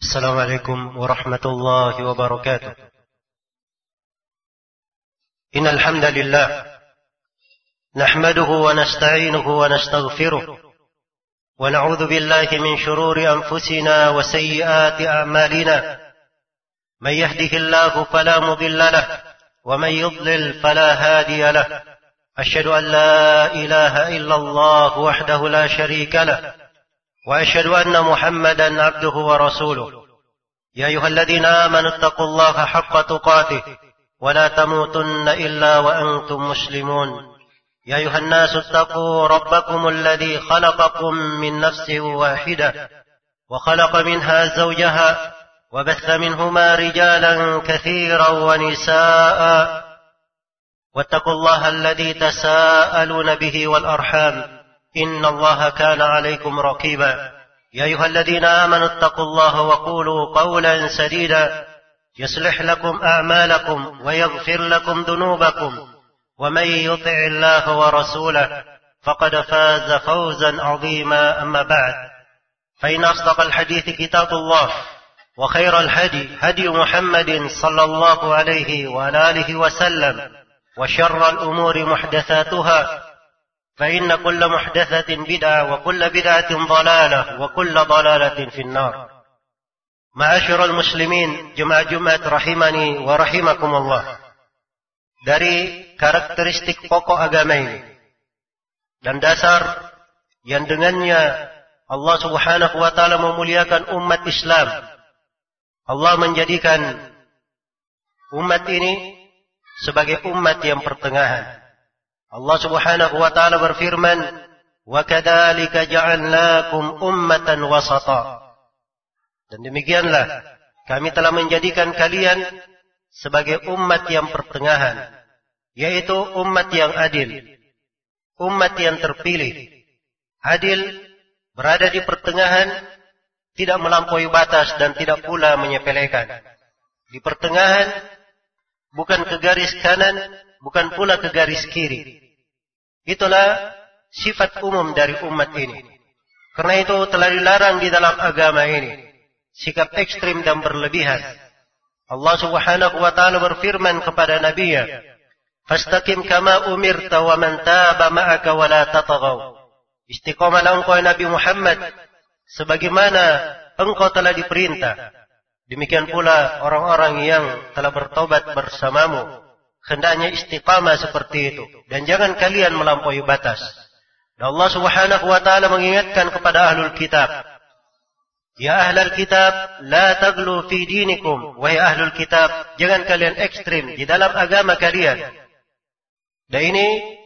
السلام عليكم ورحمة الله وبركاته. إن الحمد لله نحمده ونستعينه ونستغفره ونعوذ بالله من شرور أنفسنا وسيئات أعمالنا. من يهده الله فلا مضل له ومن يضلل فلا هادي له. أشهد أن لا إله إلا الله وحده لا شريك له وأشهد أن محمدا عبده ورسوله. يا أيها الذين آمنوا اتقوا الله حق تقاته ولا تموتن إلا وأنتم مسلمون. يا أيها الناس اتقوا ربكم الذي خلقكم من نفس واحدة وخلق منها زوجها وبث منهما رجالا كثيرا ونساء واتقوا الله الذي تساءلون به والأرحام إن الله كان عليكم رقيبا. يا أيها الذين آمنوا اتقوا الله وقولوا قولا سديدا يصلح لكم أعمالكم ويغفر لكم ذنوبكم ومن يطع الله ورسوله فقد فاز فوزا عظيما. أما بعد فإن أصدق الحديث كتاب الله وخير الهدي هدي محمد صلى الله عليه وعلى آله وسلم وشر الأمور محدثاتها فإن كل محدثة بدعة وكل بدعة ضلالة وكل ضلالة في النار. Ma'asyiral muslimin, jemaah Jumat rahimani wa rahimakumullah. Dari karakteristik pokok agama ini dan dasar yang dengannya Allah Subhanahu wa taala memuliakan umat Islam, Allah menjadikan umat ini sebagai umat yang pertengahan. Allah Subhanahu wa taala berfirman, "Wa kadzalika ja'alnakum ummatan wasata." Dan demikianlah kami telah menjadikan kalian sebagai umat yang pertengahan, yaitu umat yang adil, umat yang terpilih. Adil berada di pertengahan, tidak melampaui batas dan tidak pula menyepelekan. Di pertengahan, bukan ke garis kanan, bukan pula ke garis kiri. Itulah sifat umum dari umat ini. Karena itu telah dilarang di dalam agama ini sikap ekstrim dan berlebihan. Allah Subhanahu wa taala berfirman kepada Nabi-Nya, "Fastaqim kama umirta wa man taba ma'aka wa la tataghaw." Istiqamalah engkau Nabi Muhammad sebagaimana engkau telah diperintah. Demikian pula orang-orang yang telah bertobat bersamamu. Hendaknya istiqamah seperti itu dan jangan kalian melampaui batas. Dan Allah Subhanahu wa taala mengingatkan kepada ahlul kitab, "Ya ahlul kitab, la taghlu fi dinikum." Wahai ahlul kitab, jangan kalian ekstrim di dalam agama kalian. Dan ini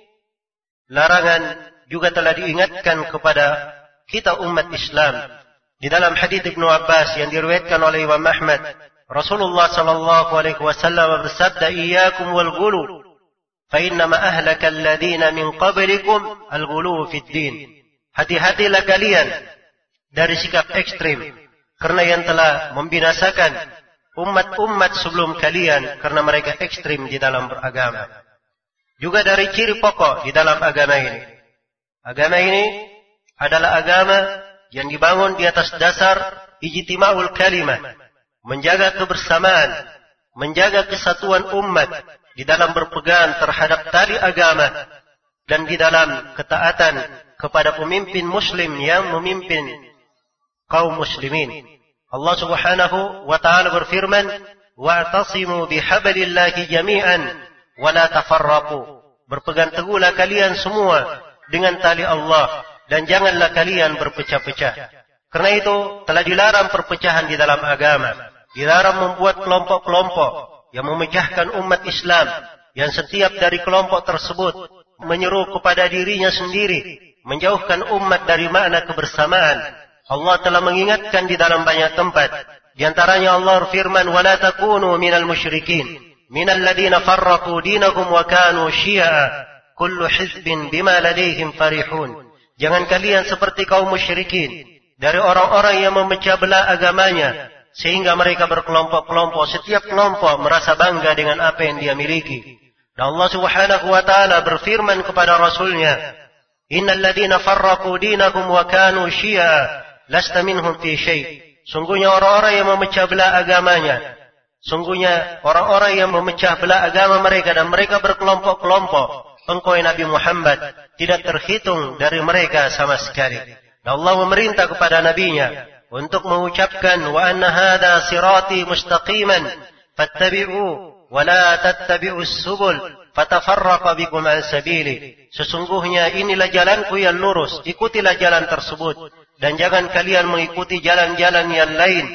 larangan juga telah diingatkan kepada kita umat Islam. Di dalam hadits Ibnu Abbas yang diriwayatkan oleh Imam Ahmad, Rasulullah sallallahu alaihi wasallam bersabda, "Iyyakum wal ghulu, fa innama ahlaka alladziina min qablikum al-ghulu fid din." Hati-hatilah kalian dari sikap ekstrim, karena yang telah membinasakan umat-umat sebelum kalian karena mereka ekstrim di dalam beragama. Juga dari ciri pokok di dalam agama ini. Agama ini adalah agama yang dibangun di atas dasar ijtima'ul kalimah, menjaga kebersamaan, menjaga kesatuan umat di dalam berpegang terhadap tali agama dan di dalam ketaatan kepada pemimpin muslim yang memimpin kaum muslimin. Allah Subhanahu wa taala berfirman, "Wa'tasimu bihablillahi jami'an wa la tafarraqu." Berpegang teguhlah kalian semua dengan tali Allah dan janganlah kalian berpecah-pecah. Karena itu telah dilarang perpecahan di dalam agama. Dilarang membuat kelompok-kelompok yang memecahkan umat Islam, yang setiap dari kelompok tersebut menyeru kepada dirinya sendiri, menjauhkan umat dari makna kebersamaan. Allah telah mengingatkan di dalam banyak tempat. Di antaranya Allah firman, "Wa la takunu minal musyrikin, minal ladzina farraqu dinahum wa kanu syi'a, kullu hizbin bima ladaihim farihun." Jangan kalian seperti kaum musyrikin, dari orang-orang yang memecah belah agamanya sehingga mereka berkelompok-kelompok, setiap kelompok merasa bangga dengan apa yang dia miliki. Dan Allah Subhanahu wa taala berfirman kepada Rasulnya, "Innal ladzina farraqu dinahum wa kanu syi'a lasta minhum fi syai'." sungguhnya orang-orang yang memecah belah agamanya, sungguhnya orang-orang yang memecah belah agama mereka dan mereka berkelompok-kelompok, engkau Nabi Muhammad tidak terhitung dari mereka sama sekali. Dan Allah memerintah kepada nabinya untuk mengucapkan wa anna hadza sirati mustaqiman fattabi'u wa la tattabi'us subul fatafarraqa bikum an sabili. Sesungguhnya inilah jalanku yang lurus, ikutilah jalan tersebut dan jangan kalian mengikuti jalan-jalan yang lain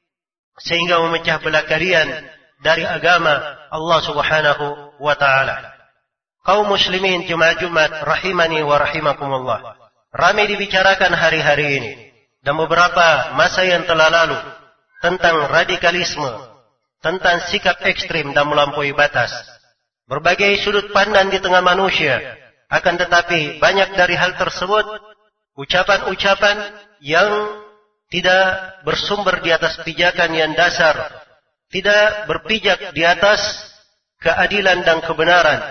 sehingga memecah belah kalian dari agama Allah Subhanahu wa taala. Kaum muslimin jemaah Jumat rahimani wa rahimakumullah. Ramai dibicarakan hari-hari ini dan beberapa masa yang telah lalu tentang radikalisme, tentang sikap ekstrim dan melampaui batas. Berbagai sudut pandang di tengah manusia, akan tetapi banyak dari hal tersebut ucapan-ucapan yang tidak bersumber di atas pijakan yang dasar, tidak berpijak di atas keadilan dan kebenaran.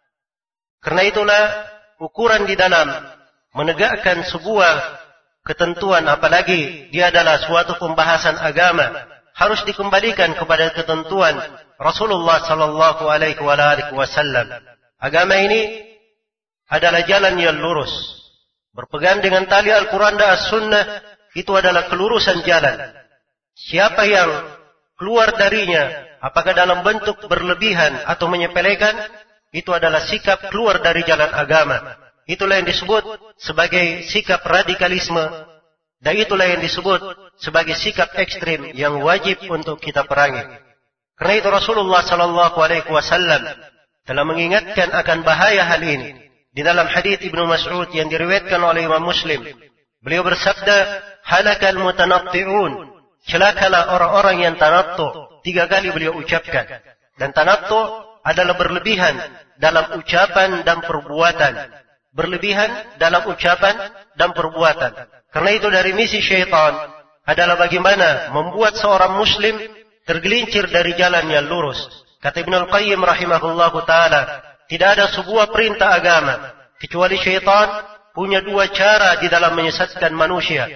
Karena itulah ukuran di dalam menegakkan sebuah ketentuan, apalagi dia adalah suatu pembahasan agama, harus dikembalikan kepada ketentuan Rasulullah sallallahu alaihi wasallam. Agama ini adalah jalan yang lurus. Berpegang dengan tali Al-Quran dan As-Sunnah itu adalah kelurusan jalan. Siapa yang keluar darinya, apakah dalam bentuk berlebihan atau menyepelekan, itu adalah sikap keluar dari jalan agama. Itulah yang disebut sebagai sikap radikalisme, dan itulah yang disebut sebagai sikap ekstrim yang wajib untuk kita perangi. Karena itu Rasulullah sallallahu alaihi wasallam telah mengingatkan akan bahaya hal ini. Di dalam hadits Ibnu Mas'ud yang diriwayatkan oleh Imam Muslim, beliau bersabda, halakal mutanatti'un, celakalah orang-orang yang tanattu. 3 kali beliau ucapkan. Dan tanattu adalah berlebihan dalam ucapan dan perbuatan. Berlebihan dalam ucapan dan perbuatan. Karena itu dari misi syaitan adalah bagaimana membuat seorang muslim tergelincir dari jalan yang lurus. Kata Ibnu Al-Qayyim rahimahullahu ta'ala, tidak ada sebuah perintah agama kecuali syaitan punya 2 cara di dalam menyesatkan manusia.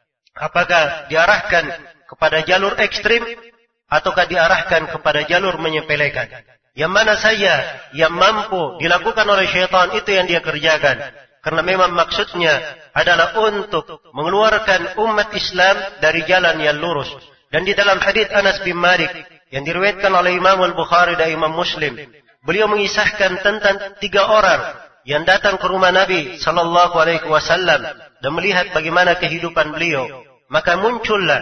Apakah diarahkan kepada jalur ekstrim ataukah diarahkan kepada jalur menyepelekan. Yang mana saja yang mampu dilakukan oleh syaitan itu yang dia kerjakan. Karena memang maksudnya adalah untuk mengeluarkan umat Islam dari jalan yang lurus. Dan di dalam hadits Anas bin Malik yang diriwayatkan oleh Imam Al-Bukhari dan Imam Muslim, beliau mengisahkan tentang 3 orang yang datang ke rumah Nabi sallallahu alaihi wasallam dan melihat bagaimana kehidupan beliau. Maka muncullah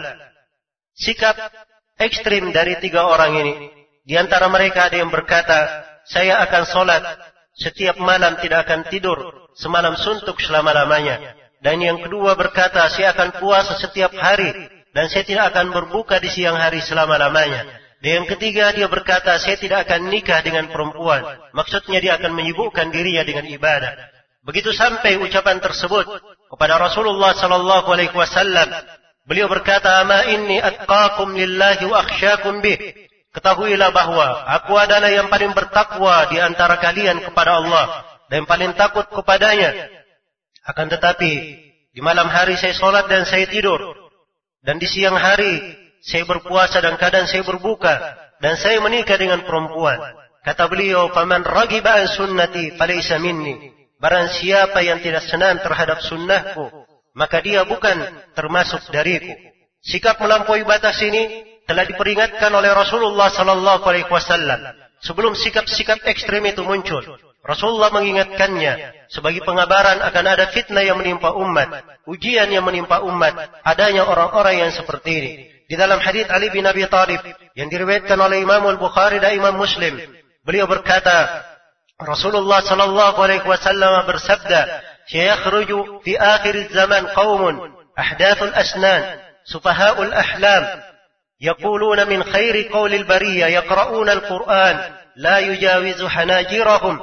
sikap ekstrim dari 3 orang ini. Di antara mereka ada yang berkata, saya akan sholat setiap malam, tidak akan tidur semalam suntuk selama-lamanya. Dan yang kedua berkata, saya akan puasa setiap hari dan saya tidak akan berbuka di siang hari selama-lamanya. Dan yang ketiga dia berkata, saya tidak akan nikah dengan perempuan. Maksudnya dia akan menyibukkan dirinya dengan ibadah. Begitu sampai ucapan tersebut kepada Rasulullah sallallahu alaihi wasallam, beliau berkata, ama inni atqakum lillahi wa akhsyakum bih. Ketahuilah bahwa aku adalah yang paling bertakwa di antara kalian kepada Allah dan yang paling takut kepadanya. Akan tetapi di malam hari saya sholat dan saya tidur, dan di siang hari saya berpuasa dan kadang saya berbuka, dan saya menikah dengan perempuan. Kata beliau, faman ragiba an sunnati falaysa minni. Barang siapa yang tidak senang terhadap sunnahku, maka dia bukan termasuk dariku. Sikap melampaui batas ini telah diperingatkan oleh Rasulullah sallallahu alaihi wasallam sebelum sikap-sikap ekstrem itu muncul. Rasulullah mengingatkannya sebagai pengabaran akan ada fitnah yang menimpa umat, ujian yang menimpa umat, adanya orang-orang yang seperti ini. Di dalam hadits Ali bin Abi Thalib yang diriwayatkan oleh Imam Al-Bukhari dan Imam Muslim, beliau berkata, Rasulullah sallallahu alaihi wasallam bersabda, "Yakhruju fi akhir zaman qaumun ahdathul asnan, sufaha'ul ahlam, يقولون من خير قول البرية يقرؤون القرآن لا يجاوز حناجرهم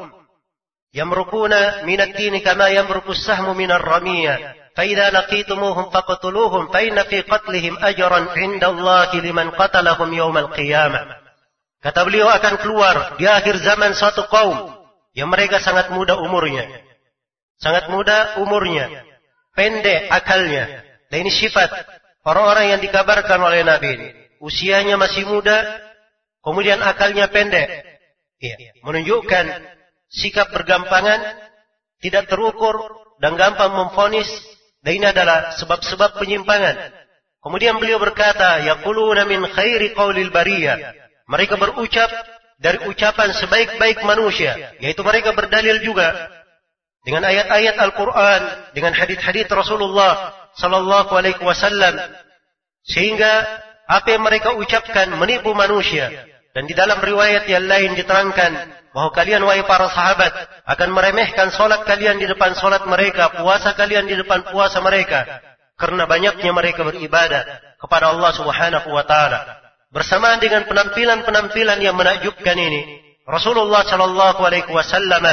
يمرقون من الدين كما يمرق السهم من الرمية فإذا لقيتموهم فاقتلوهم فإن في قتلهم أجرا عند الله لمن قتلهم يوم القيامة." Kata beliau, akan keluar di akhir zaman suatu kaum yang mereka sangat muda umurnya, pendek akalnya, dan ini sifat orang-orang yang dikabarkan oleh Nabi ini. Usianya masih muda, kemudian akalnya pendek. Ya, menunjukkan sikap bergampangan, tidak terukur, dan gampang memvonis. Dan ini adalah sebab-sebab penyimpangan. Kemudian beliau berkata, yaquluna min khairi qaulil bariyah. Mereka berucap dari ucapan sebaik-baik manusia, yaitu mereka berdalil juga dengan ayat-ayat Al-Quran, dengan hadits-hadits Rasulullah sallallahu alaihi wasallam, sehingga apa yang mereka ucapkan menipu manusia. Dan di dalam riwayat yang lain diterangkan bahwa kalian wahai para sahabat akan meremehkan solat kalian di depan solat mereka, puasa kalian di depan puasa mereka, karena banyaknya mereka beribadah kepada Allah Subhanahu wa taala. Bersamaan dengan penampilan-penampilan yang menakjubkan ini, Rasulullah sallallahu alaihi wasallam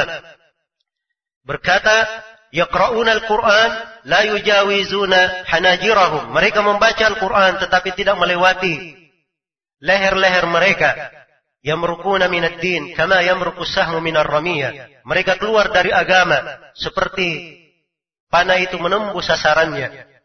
berkata, yaqra'una al-Qur'an la yujawizuna hanajirahum. Mereka membaca Al-Quran tetapi tidak melewati leher-leher mereka. Yamruquna minad din kama yamruqu sahmu minar ramiyah. Mereka keluar dari agama seperti panah itu menembus sasarannya.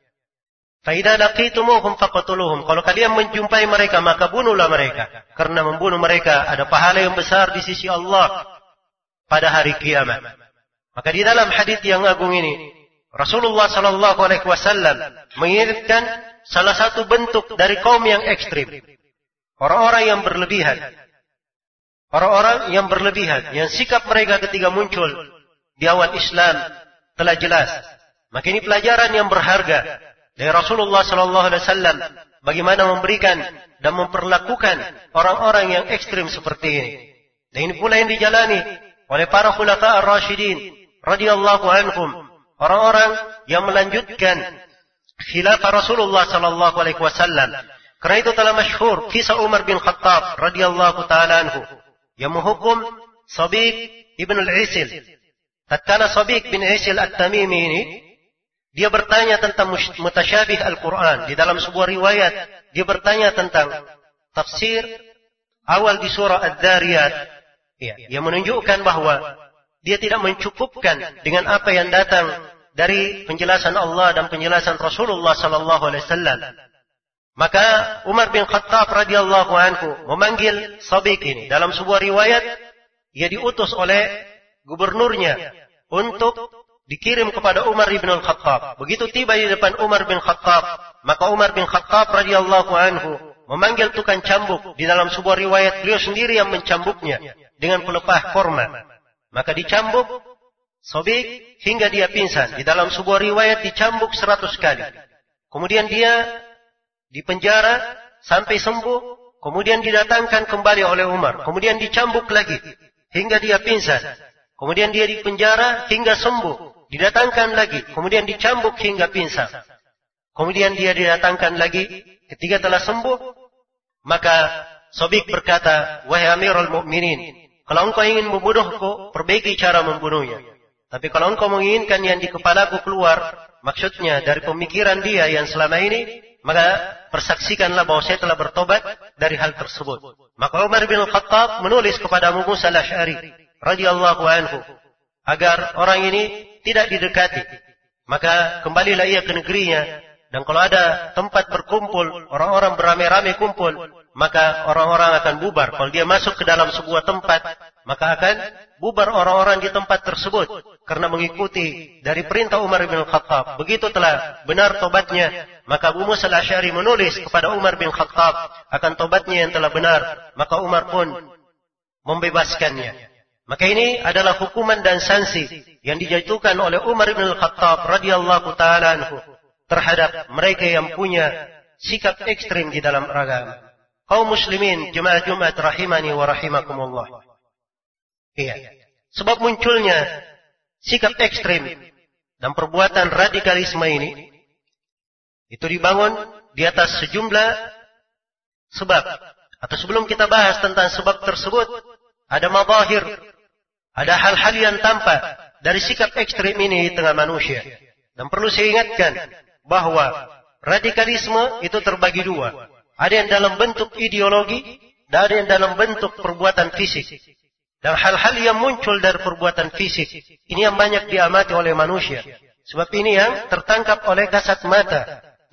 Fa idza laqitumuhum faqtuluhum. Kalau kalian menjumpai mereka maka bunuhlah mereka, karena membunuh mereka ada pahala yang besar di sisi Allah pada hari kiamat. Maka di dalam hadis yang agung ini Rasulullah sallallahu alaihi wasallam mengingatkan salah satu bentuk dari kaum yang ekstrim. Orang-orang yang berlebihan. Orang-orang yang berlebihan, yang sikap mereka ketika muncul di awal Islam telah jelas. Maka ini pelajaran yang berharga dari Rasulullah sallallahu alaihi wasallam bagaimana memberikan dan memperlakukan orang-orang yang ekstrim seperti ini. Dan ini pula yang dijalani oleh para khulafa ar-rasyidin radhiyallahu anhum, orang-orang yang melanjutkan khilafah Rasulullah sallallahu alaihi wasallam. Karena itu telah masyhur kisah Umar bin Khattab radhiyallahu taala anhu yang menghukum Sabiq ibn al-Isil. Tatkala Sabiq bin Isil at-Tamimi ini, dia bertanya tentang mutasyabih Al-Quran. Di dalam sebuah riwayat, dia bertanya tentang tafsir awal di surah Ad-Dhariyat. Yang menunjukkan bahwa dia tidak mencukupkan dengan apa yang datang dari penjelasan Allah dan penjelasan Rasulullah sallallahu alaihi wasallam. Maka Umar bin Khattab radhiyallahu anhu memanggil Sabiq ini. Dalam sebuah riwayat, ia diutus oleh gubernurnya untuk dikirim kepada Umar bin Khattab. Begitu tiba di depan Umar bin Khattab, maka Umar bin Khattab radhiyallahu anhu memanggil tukang cambuk. Di dalam sebuah riwayat beliau sendiri yang mencambuknya dengan pelepah korma. Maka dicambuk Sabiq hingga dia pingsan. Di dalam sebuah riwayat dicambuk 100 kali. Kemudian dia dipenjara sampai sembuh. Kemudian didatangkan kembali oleh Umar. Kemudian dicambuk lagi hingga dia pingsan. Kemudian dia dipenjara hingga sembuh. Didatangkan lagi. Kemudian dicambuk hingga pingsan. Kemudian dia didatangkan lagi. Ketika telah sembuh, maka Sabiq berkata, wahai Amirul Mukminin, kalau engkau ingin membunuhku, perbaiki cara membunuhnya. Tapi kalau engkau menginginkan yang di kepalaku keluar, maksudnya dari pemikiran dia yang selama ini, maka persaksikanlah bahwa saya telah bertobat dari hal tersebut. Maka Umar bin Khattab menulis kepada Abu Musa al-Asy'ari radhiyallahu anhu agar orang ini tidak didekati. Maka kembalilah ia ke negerinya, dan kalau ada tempat berkumpul, orang-orang beramai-ramai kumpul, maka orang-orang akan bubar. Kalau dia masuk ke dalam sebuah tempat, maka akan bubar orang-orang di tempat tersebut, karena mengikuti dari perintah Umar bin Khattab. Begitu telah benar tobatnya, maka Abu Musa al-Asy'ari menulis kepada Umar bin Khattab akan tobatnya yang telah benar. Maka Umar pun membebaskannya. Maka ini adalah hukuman dan sanksi yang dijatuhkan oleh Umar bin Khattab radhiyallahu taala anhu terhadap mereka yang punya sikap ekstrim di dalam agama. Kaum muslimin jemaah Jumat rahimani wa rahimakumullah. Iya. Sebab munculnya sikap ekstrim dan perbuatan radikalisme ini itu dibangun di atas sejumlah sebab. Atau sebelum kita bahas tentang sebab tersebut, ada mazahir, ada hal-hal yang tampak dari sikap ekstrim ini di tengah manusia. Dan perlu saya ingatkan bahwa radikalisme itu terbagi dua. Ada yang dalam bentuk ideologi, dan ada yang dalam bentuk perbuatan fisik. Dan hal-hal yang muncul dari perbuatan fisik, ini yang banyak diamati oleh manusia. Sebab ini yang tertangkap oleh kasat mata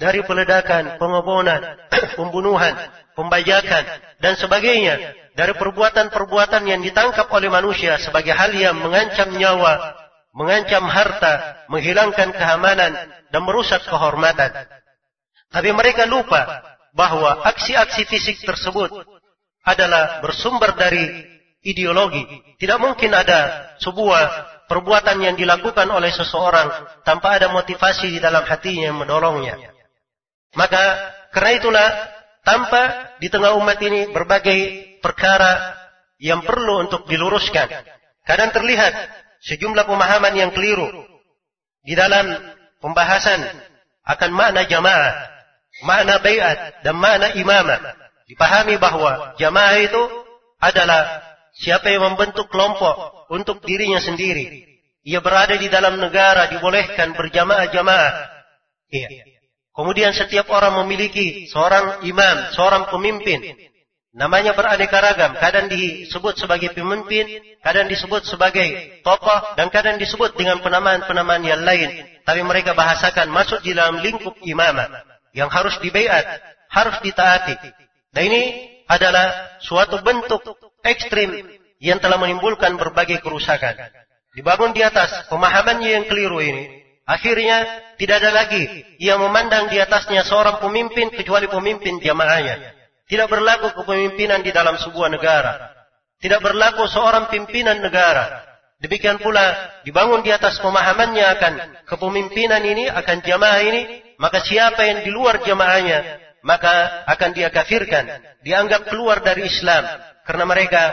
dari peledakan, pengobonan, pembunuhan, pembajakan, dan sebagainya, dari perbuatan-perbuatan yang ditangkap oleh manusia sebagai hal yang mengancam nyawa, mengancam harta, menghilangkan keamanan, dan merusak kehormatan. Tapi mereka lupa bahwa aksi-aksi fisik tersebut adalah bersumber dari ideologi. Tidak mungkin ada sebuah perbuatan yang dilakukan oleh seseorang tanpa ada motivasi di dalam hatinya yang mendorongnya. Maka karena itulah tanpa di tengah umat ini berbagai perkara yang perlu untuk diluruskan. Kadang terlihat sejumlah pemahaman yang keliru di dalam pembahasan akan makna jamaah, makna bai'at, dan makna imamah. Dipahami bahwa jamaah itu adalah siapa yang membentuk kelompok untuk dirinya sendiri. Ia berada di dalam negara, dibolehkan berjamaah-jamaah. Iya. Kemudian setiap orang memiliki seorang imam, seorang pemimpin. Namanya beraneka ragam. Kadang disebut sebagai pemimpin, kadang disebut sebagai tokoh, dan kadang disebut dengan penamaan-penamaan yang lain. Tapi mereka bahasakan masuk di dalam lingkup imamah yang harus dibaiat, harus ditaati. Dan ini adalah suatu bentuk ekstrim yang telah menimbulkan berbagai kerusakan. Dibangun di atas pemahamannya yang keliru ini. Akhirnya tidak ada lagi yang memandang di atasnya seorang pemimpin kecuali pemimpin jamaahnya. Tidak berlaku kepemimpinan di dalam sebuah negara. Tidak berlaku seorang pimpinan negara. Demikian pula dibangun di atas pemahamannya akan kepemimpinan ini, akan jamaah ini. Maka siapa yang di luar jamaahnya, maka akan dia kafirkan. Dianggap keluar dari Islam. Karena mereka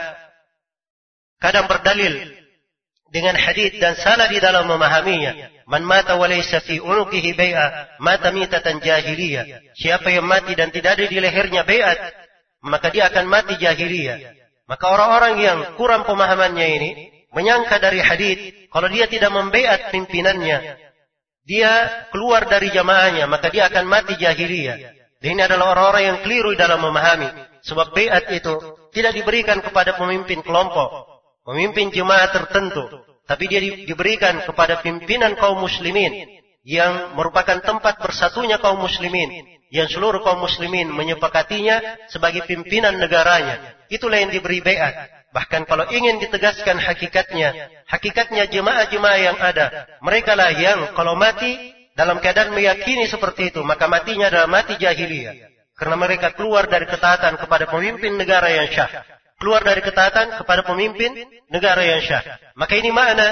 kadang berdalil dengan hadis dan salah di dalam memahaminya. Man mata wa laysa fi unuqihi bai'ah mata mitatan jahiliyah. Siapa yang mati dan tidak ada di lehernya bai'at, maka dia akan mati jahiliyah. Maka orang-orang yang kurang pemahamannya ini menyangka dari hadis kalau dia tidak membai'at pimpinannya, dia keluar dari jamaahnya, maka dia akan mati jahiliyah. Dan ini adalah orang-orang yang keliru dalam memahami. Sebab bai'at itu tidak diberikan kepada pemimpin kelompok, pemimpin jemaah tertentu, tapi dia diberikan kepada pimpinan kaum muslimin yang merupakan tempat bersatunya kaum muslimin, yang seluruh kaum muslimin menyepakatinya sebagai pimpinan negaranya. Itulah yang diberi bai'at. Bahkan kalau ingin ditegaskan hakikatnya jemaah-jemaah yang ada, mereka lah yang kalau mati dalam keadaan meyakini seperti itu, maka matinya adalah mati jahiliyah. Karena mereka keluar dari ketaatan kepada pemimpin negara yang syah. Keluar dari ketaatan kepada pemimpin negara yang syah. Maka ini makna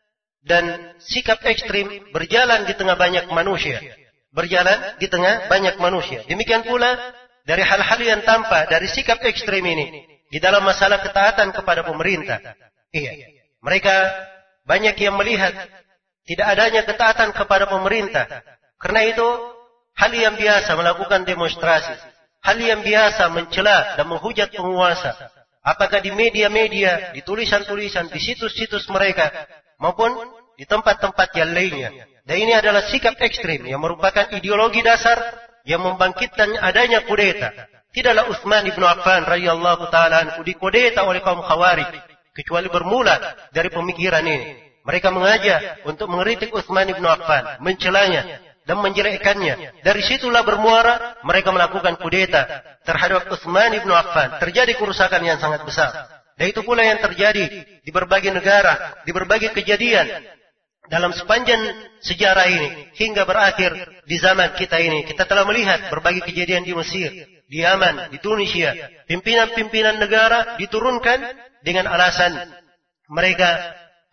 dan sikap ekstrim berjalan di tengah banyak manusia. Berjalan di tengah banyak manusia. Demikian pula dari hal-hal yang tampak dari sikap ekstrim ini di dalam masalah ketaatan kepada pemerintah. Iya. Mereka banyak yang melihat tidak adanya ketaatan kepada pemerintah. Karena itu hal yang biasa melakukan demonstrasi. Hal yang biasa mencela dan menghujat penguasa. Apakah di media-media, di tulisan-tulisan, di situs-situs mereka, maupun di tempat-tempat yang lainnya. Dan ini adalah sikap ekstrim yang merupakan ideologi dasar yang membangkitkan adanya kudeta. Tidaklah Utsman ibn Affan radhiyallahu taala anhu dikudeta oleh kaum Khawarij, kecuali bermula dari pemikiran ini. Mereka mengajak untuk mengkritik Utsman ibn Affan, mencelanya dan menjelekkannya. Dari situlah bermuara mereka melakukan kudeta terhadap Utsman ibn Affan. Terjadi kerusakan yang sangat besar. Dan itu pula yang terjadi di berbagai negara, di berbagai kejadian dalam sepanjang sejarah ini hingga berakhir di zaman kita ini. Kita telah melihat berbagai kejadian di Mesir, di Yaman, di Tunisia. Pimpinan-pimpinan negara diturunkan dengan alasan mereka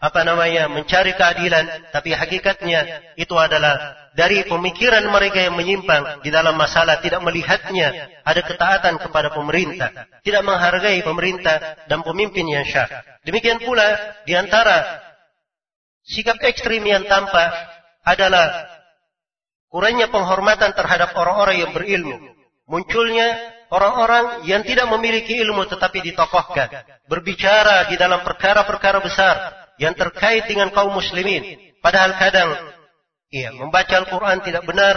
mencari keadilan, tapi hakikatnya itu adalah dari pemikiran mereka yang menyimpang di dalam masalah tidak melihatnya ada ketaatan kepada pemerintah, tidak menghargai pemerintah dan pemimpin yang syah. Demikian pula di antara sikap ekstrim yang tampak adalah kurangnya penghormatan terhadap orang-orang yang berilmu. Munculnya orang-orang yang tidak memiliki ilmu tetapi ditokohkan, berbicara di dalam perkara-perkara besar yang terkait dengan kaum muslimin. Padahal kadang membaca Al-Quran tidak benar,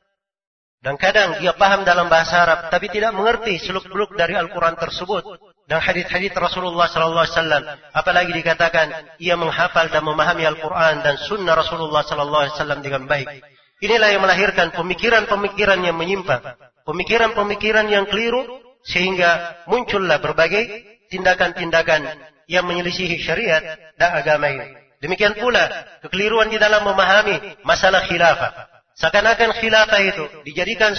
dan kadang dia paham dalam bahasa Arab tapi tidak mengerti seluk-beluk dari Al-Quran tersebut dan hadis-hadis Rasulullah sallallahu alaihi wasallam. Apalagi dikatakan ia menghafal dan memahami Al-Quran dan sunnah Rasulullah sallallahu alaihi wasallam dengan baik. Inilah yang melahirkan pemikiran-pemikiran yang menyimpang, pemikiran-pemikiran yang keliru, sehingga muncullah berbagai tindakan-tindakan yang menyelisihi syariat dan agama ini. Demikian pula kekeliruan di dalam memahami masalah khilafah. Seakan-akan khilafah itu dijadikan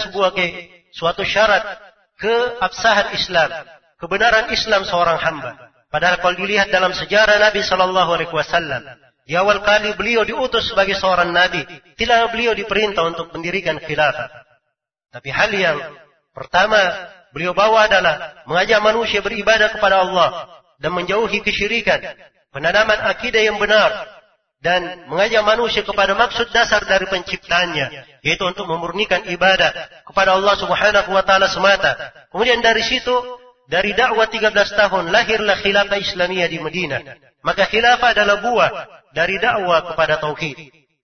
suatu syarat keabsahan Islam, kebenaran Islam seorang hamba. Padahal kalau dilihat dalam sejarah Nabi Sallallahu Alaihi Wasallam, di awal kali beliau diutus sebagai seorang nabi, tidak beliau diperintah untuk mendirikan khilafah. Tapi hal yang pertama beliau bawa adalah mengajak manusia beribadah kepada Allah dan menjauhi kesyirikan, penanaman akidah yang benar, dan mengajak manusia kepada maksud dasar dari penciptaannya, yaitu untuk memurnikan ibadah kepada Allah Subhanahu wa taala semata. Kemudian dari situ, dari dakwah 13 tahun lahirlah khilafah Islamiyah di Madinah. Maka khilafah adalah buah dari dakwah kepada tauhid.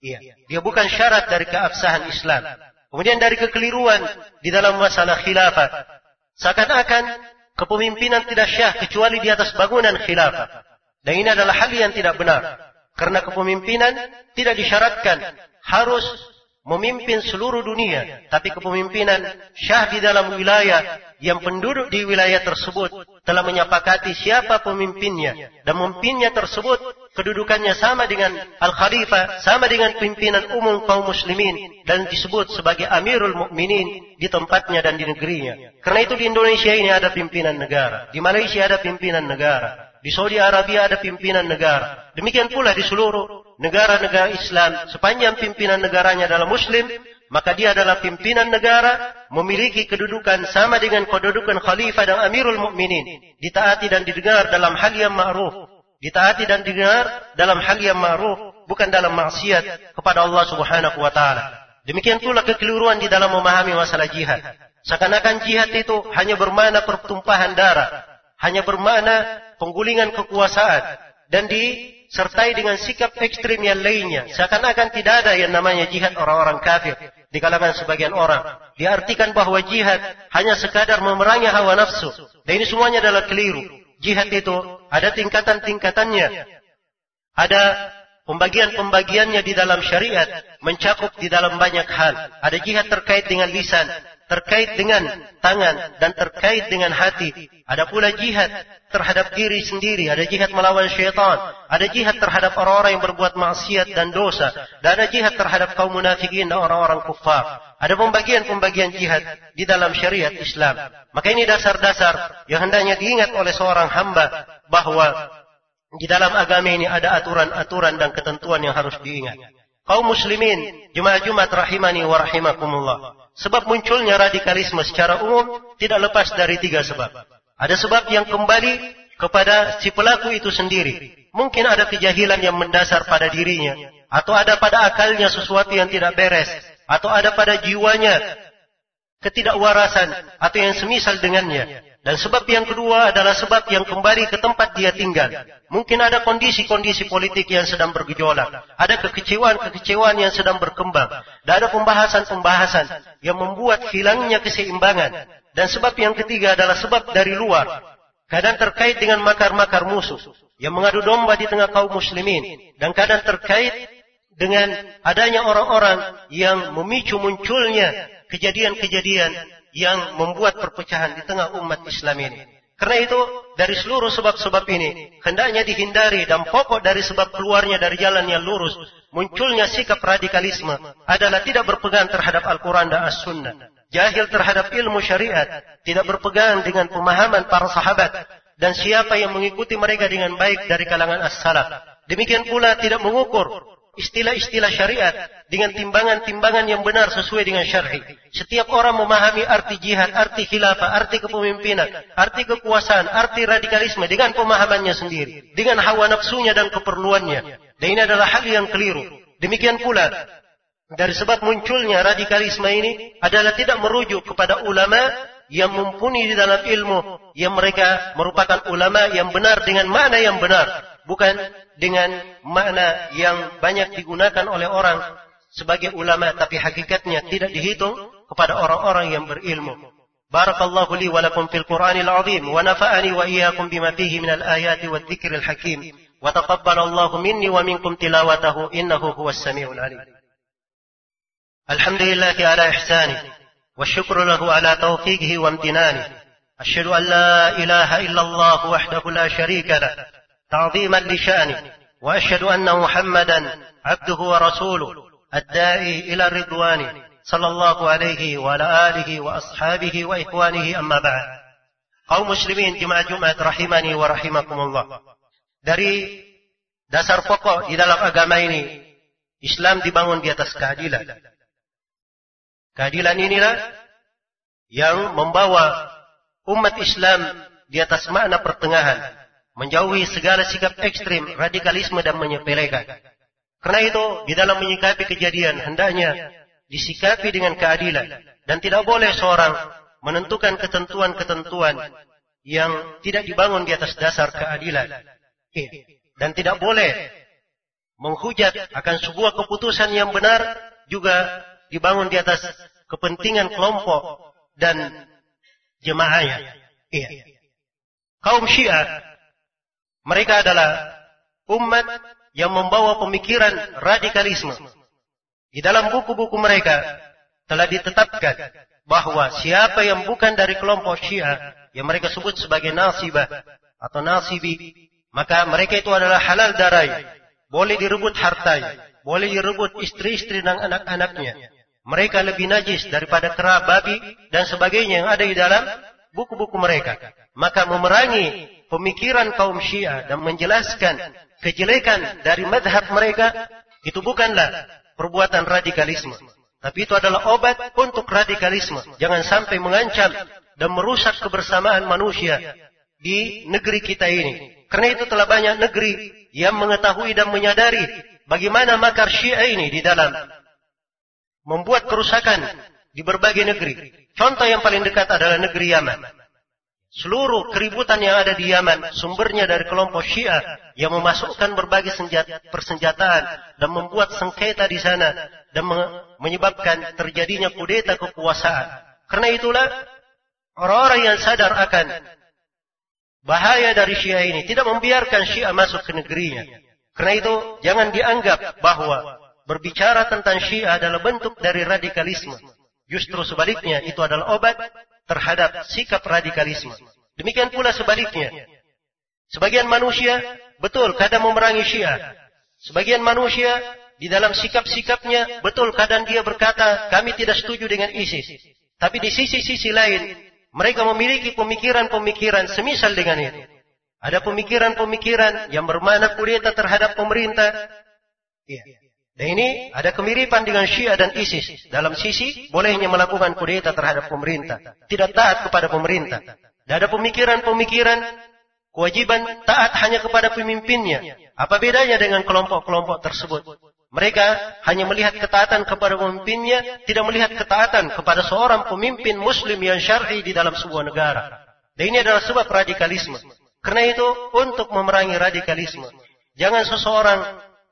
Dia bukan syarat dari keabsahan Islam. Kemudian dari kekeliruan di dalam masalah khilafah, seakan-akan kepemimpinan tidak syah kecuali di atas bangunan khilafah. Dan ini adalah hal yang tidak benar. Karena kepemimpinan tidak disyaratkan harus memimpin seluruh dunia, tapi kepemimpinan syah di dalam wilayah yang penduduk di wilayah tersebut telah menyepakati siapa pemimpinnya, dan pemimpinnya tersebut kedudukannya sama dengan al-khalifah, sama dengan pimpinan umum kaum muslimin, dan disebut sebagai Amirul Mukminin di tempatnya dan di negerinya. Karena itu di Indonesia ini ada pimpinan negara, di Malaysia ada pimpinan negara, di Saudi Arabia ada pimpinan negara. Demikian pula di seluruh negara-negara Islam, sepanjang pimpinan negaranya adalah Muslim, maka dia adalah pimpinan negara, memiliki kedudukan sama dengan kedudukan khalifah dan Amirul Mukminin, ditaati dan didengar dalam hal yang ma'ruf, ditaati dan didengar dalam hal yang ma'ruf, bukan dalam maksiat kepada Allah Subhanahu wa taala. Demikian pula kekeliruan di dalam memahami masalah jihad. Seakan-akan jihad itu hanya bermakna pertumpahan darah, hanya bermakna penggulingan kekuasaan, dan disertai dengan sikap ekstrim yang lainnya. Seakan-akan tidak ada yang namanya jihad orang-orang kafir di kalangan sebagian orang. Diartikan bahwa jihad hanya sekadar memerangi hawa nafsu. Dan ini semuanya adalah keliru. Jihad itu ada tingkatan-tingkatannya, ada pembagian-pembagiannya di dalam syariat, mencakup di dalam banyak hal. Ada jihad terkait dengan lisan, terkait dengan tangan, dan terkait dengan hati. Ada pula jihad terhadap diri sendiri, ada jihad melawan syaitan, ada jihad terhadap orang-orang yang berbuat maksiat dan dosa, dan ada jihad terhadap kaum munafikin dan orang-orang kufar. Ada pembagian-pembagian jihad di dalam syariat Islam. Maka ini dasar-dasar yang hendaknya diingat oleh seorang hamba, bahwa di dalam agama ini ada aturan-aturan dan ketentuan yang harus diingat. Kaum muslimin, jemaah Jumat rahimani wa rahimakumullah. Sebab munculnya radikalisme secara umum tidak lepas dari 3 sebab. Ada sebab yang kembali kepada si pelaku itu sendiri. Mungkin ada kejahilan yang mendasar pada dirinya, atau ada pada akalnya sesuatu yang tidak beres, atau ada pada jiwanya ketidakwarasan, atau yang semisal dengannya. Dan sebab yang kedua adalah sebab yang kembali ke tempat dia tinggal. Mungkin ada kondisi-kondisi politik yang sedang bergejolak, ada kekecewaan-kekecewaan yang sedang berkembang, dan ada pembahasan-pembahasan yang membuat hilangnya keseimbangan. Dan sebab yang ketiga adalah sebab dari luar, kadang terkait dengan makar-makar musuh yang mengadu domba di tengah kaum muslimin, dan kadang terkait dengan adanya orang-orang yang memicu munculnya kejadian-kejadian yang membuat perpecahan di tengah umat Islam ini. Karena itu, dari seluruh sebab-sebab ini hendaknya dihindari, dan pokok dari sebab keluarnya dari jalan yang lurus, munculnya sikap radikalisme adalah tidak berpegang terhadap Al-Quran dan As-Sunnah, jahil terhadap ilmu syariat, tidak berpegang dengan pemahaman para sahabat dan siapa yang mengikuti mereka dengan baik dari kalangan as-salaf. Demikian pula tidak mengukur istilah-istilah syariat dengan timbangan-timbangan yang benar sesuai dengan syar'i. Setiap orang memahami arti jihad, arti khilafah, arti kepemimpinan, arti kekuasaan, arti radikalisme dengan pemahamannya sendiri, dengan hawa nafsunya dan keperluannya. Dan ini adalah hal yang keliru. Demikian pula dari sebab munculnya radikalisme ini adalah tidak merujuk kepada ulama yang mumpuni di dalam ilmu, yang mereka merupakan ulama yang benar dengan makna yang benar, bukan dengan makna yang banyak digunakan oleh orang sebagai ulama, tapi hakikatnya tidak dihitung kepada orang-orang yang berilmu. Barakallahu li wa lakum fil Qur'anil azim wa nafa'ani wa iyyakum bima fihi minal ayati wadh dzikril hakim wa taqabbalallahu minni wa minkum tilawatahu innahu huwas samiul alim. الحمد لله على إحسانه والشكر له على توفيقه وامتنانه أشهد أن لا إله إلا الله وحده لا شريك له تعظيما لشأنه وأشهد أن محمدا عبده ورسوله الداعي إلى الرضوان صلى الله عليه وعلى آله وأصحابه وإخوانه أما بعد. Kaum muslimin jemaah Jumat rahimani wa rahimakumullah. Dari dasar pokok di dalam agama ini, Islam dibangun di atas keadilan. Keadilan inilah yang membawa umat Islam di atas makna pertengahan, menjauhi segala sikap ekstrim, radikalisme dan menyepelekan. Karena itu, di dalam menyikapi kejadian hendaknya disikapi dengan keadilan dan tidak boleh seorang menentukan ketentuan-ketentuan yang tidak dibangun di atas dasar keadilan. Dan tidak boleh menghujat akan sebuah keputusan yang benar juga dibangun di atas kepentingan kelompok dan jemaahnya. Kaum Syiah, mereka adalah umat yang membawa pemikiran radikalisme. Di dalam buku-buku mereka telah ditetapkan bahwa siapa yang bukan dari kelompok Syiah, yang mereka sebut sebagai nasibah atau nasibi, maka mereka itu adalah halal darahnya, boleh direbut hartanya, boleh direbut istri-istri dan anak-anaknya. Mereka lebih najis daripada kera, babi dan sebagainya yang ada di dalam buku-buku mereka. Maka memerangi pemikiran kaum Syiah dan menjelaskan kejelekan dari madhab mereka, itu bukanlah perbuatan radikalisme, tapi itu adalah obat untuk radikalisme. Jangan sampai mengancam dan merusak kebersamaan manusia di negeri kita ini. Karena itu telah banyak negeri yang mengetahui dan menyadari bagaimana makar Syiah ini di dalam membuat kerusakan di berbagai negeri. Contoh yang paling dekat adalah negeri Yaman. Seluruh keributan yang ada di Yaman sumbernya dari kelompok Syiah yang memasukkan berbagai persenjataan dan membuat sengketa di sana dan menyebabkan terjadinya kudeta kekuasaan. Karena itulah orang-orang yang sadar akan bahaya dari Syiah ini tidak membiarkan Syiah masuk ke negerinya. Karena itu jangan dianggap bahwa berbicara tentang Syiah adalah bentuk dari radikalisme. Justru sebaliknya, itu adalah obat terhadap sikap radikalisme. Demikian pula sebaliknya. Sebagian manusia, betul, kadang memerangi Syiah. Sebagian manusia, di dalam sikap-sikapnya, betul, kadang dia berkata, kami tidak setuju dengan ISIS. Tapi di sisi-sisi lain, mereka memiliki pemikiran-pemikiran semisal dengan itu. Ada pemikiran-pemikiran yang bermakna kudeta terhadap pemerintah. Dan ini ada kemiripan dengan Syiah dan ISIS. Dalam sisi, bolehnya melakukan kudeta terhadap pemerintah. Tidak taat kepada pemerintah. Dan ada pemikiran-pemikiran, kewajiban taat hanya kepada pemimpinnya. Apa bedanya dengan kelompok-kelompok tersebut? Mereka hanya melihat ketaatan kepada pemimpinnya, tidak melihat ketaatan kepada seorang pemimpin muslim yang syar'i di dalam sebuah negara. Dan ini adalah sebab radikalisme. Karena itu, untuk memerangi radikalisme, jangan seseorang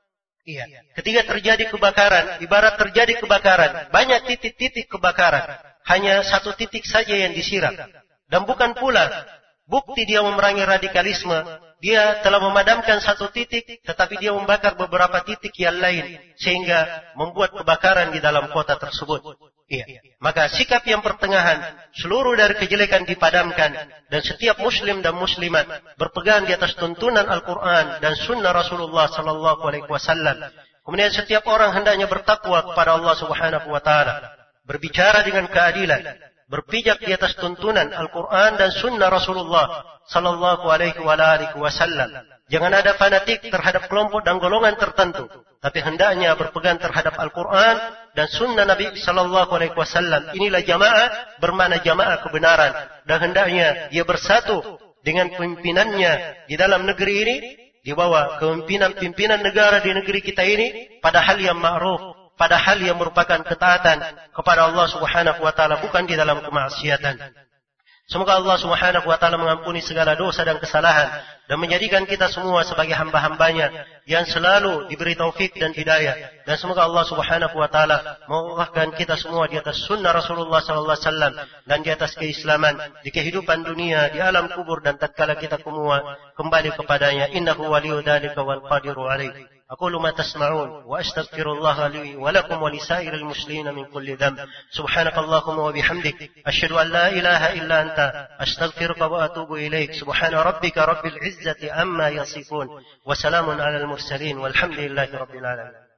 ketika terjadi kebakaran, ibarat terjadi kebakaran, banyak titik-titik kebakaran, hanya satu titik saja yang disiram. Dan bukan pula bukti dia memerangi radikalisme, dia telah memadamkan satu titik, tetapi dia membakar beberapa titik yang lain, sehingga membuat kebakaran di dalam kota tersebut. Maka sikap yang pertengahan, seluruh dari kejelekan dipadamkan, dan setiap muslim dan muslimat berpegang di atas tuntunan Al-Quran dan sunnah Rasulullah sallallahu alaihi wasallam. Kemudian setiap orang hendaknya bertakwa kepada Allah Subhanahu wa taala, berbicara dengan keadilan, berpijak di atas tuntunan Al-Quran dan sunnah Rasulullah sallallahu alaihi wasallam. Jangan ada fanatik terhadap kelompok dan golongan tertentu, tapi hendaknya berpegang terhadap Al-Quran dan sunnah Nabi sallallahu alaihi wasallam. Inilah jamaah, bermakna jamaah kebenaran, dan hendaknya ia bersatu dengan pimpinannya di dalam negeri ini, di bawah kepimpinan-pimpinan negara di negeri kita ini, pada hal yang ma'ruf, pada hal yang merupakan ketaatan kepada Allah Subhanahu wa taala, bukan di dalam kemaksiatan. Semoga Allah Subhanahu wa taala mengampuni segala dosa dan kesalahan dan menjadikan kita semua sebagai hamba-hambanya yang selalu diberi taufik dan hidayah. Dan semoga Allah Subhanahu wa taala mengukuhkan kita semua di atas sunnah Rasulullah sallallahu alaihi wasallam dan di atas keislaman di kehidupan dunia, di alam kubur, dan tatkala kita semua kembali kepadanya. Innahu waliyyu dzalika wal qadiru alaihi. أقول ما تسمعون وأستغفر الله لي ولكم ولسائر المسلمين من كل ذنب سبحانك اللهم وبحمدك أشهد أن لا إله إلا أنت أستغفرك وأتوب إليك سبحان ربك رب العزة عما يصفون وسلام على المرسلين والحمد لله رب العالمين.